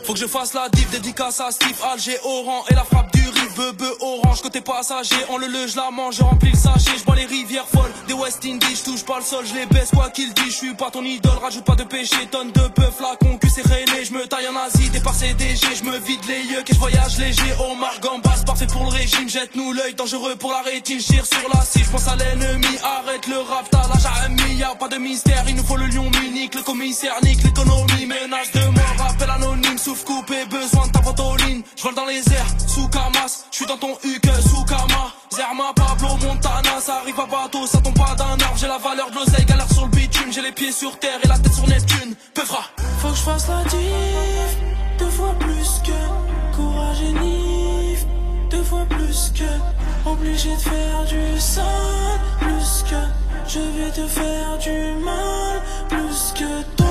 Faut que je fasse la diff, dédicace à Steve, Alger, Oran et la frappe du riff, bebe orange, côté passager, en le je la mange, je remplis le sachet, je bois les rivières folles, des West Indies, je touche pas le sol, je les baisse quoi qu'il dise, je suis pas ton idole, rajoute pas de péché, tonne de peu, flacon, cul serré, je me taille en Asie, départ CDG, je me vide les yeux, que je voyage léger, Omar Gambas, parfait pour le régime, jette-nous l'œil, dangereux pour la rétine, je tire sur la scie, je pense à l'ennemi, arrête le rap, t'as l'âge à ami, y'a pas de mystère, il nous faut le lion unique, le commissaire nique l'économie, menace de mort, rappel anonyme, souffle coupé, besoin de ta ventoline, je vole dans les airs, sous Camas, je suis dans ton huc, sous Kama, Zerma, Pablo, Montana, ça arrive à bateau, ça tombe pas d'un arbre, j'ai la valeur de l'oseille, galère sur le bitume, j'ai les pieds sur terre et la tête sur Neptune, Peufra. Faut que je fasse la diff, 2 fois plus que courage et nif, 2 fois plus que obligé de faire du sale, plus que je vais te faire du mal, plus que toi.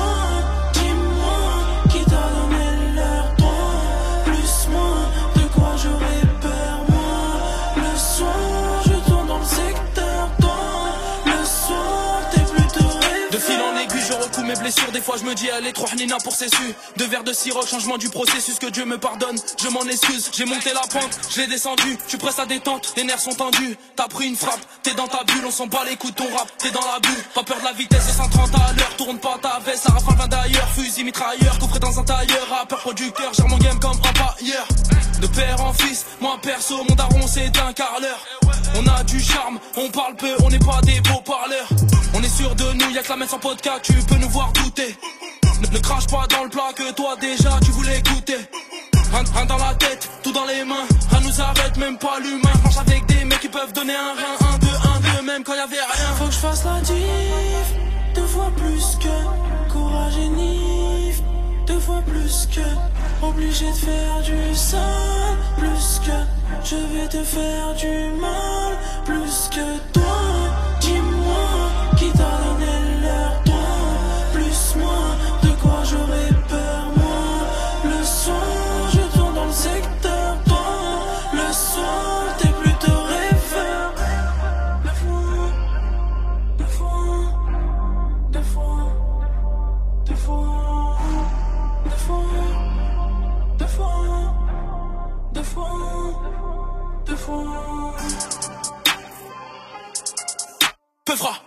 Dis-moi qui t'a donné l'air, toi, plus moi, de quoi j'aurais peur, moi. Le soir je tourne dans le secteur, toi, le soir t'es plutôt rêveur. De fil en aiguille je recoue mes blessures, des fois je me dis elle est trop Nina pour ses su. 2 verres de sirop, changement du processus, que Dieu me pardonne, je m'en excuse. J'ai monté la pente, je l'ai descendu, tu presses à détente, tes nerfs sont tendus. T'as pris une frappe, t'es dans ta bulle, on s'en bat les coups de ton rap, t'es dans la bulle. Pas peur de la vitesse, c'est 130 à l'heure, tourne pas ta veste, la rafale va d'ailleurs. Fusil mitrailleur, coffret dans un tailleur, rappeur producteur, gère mon game comme un pailleur. De père en fils, moi perso, mon daron c'est un carleur. On a du charme, on parle peu, on n'est pas des beaux parleurs. On est sûr de nous, y'a que la mettre sans podcast, tu peux nous voir douter. Ne crache pas dans le plat que toi déjà tu voulais goûter. Un dans la tête, tout dans les mains, rien nous arrête, même pas l'humain. Marche avec des mecs qui peuvent donner un rein, 1, 2, même quand y'avait rien. Faut que je fasse la diff, 2 fois plus que courage et nif, 2 fois plus que obligé de faire du sale, plus que je vais te faire du mal, plus que toi. Dis-moi qui t'a donné l'air, toi, plus moi, de quoi j'aurais peur, moi. Le soir je tourne dans le secteur, toi, le soir t'es plutôt rêveur. 2 fois, 2 fois, 2 fois, 2 fois, 2 fois, 2 fois, 2 fois, 2 fois. Peufra.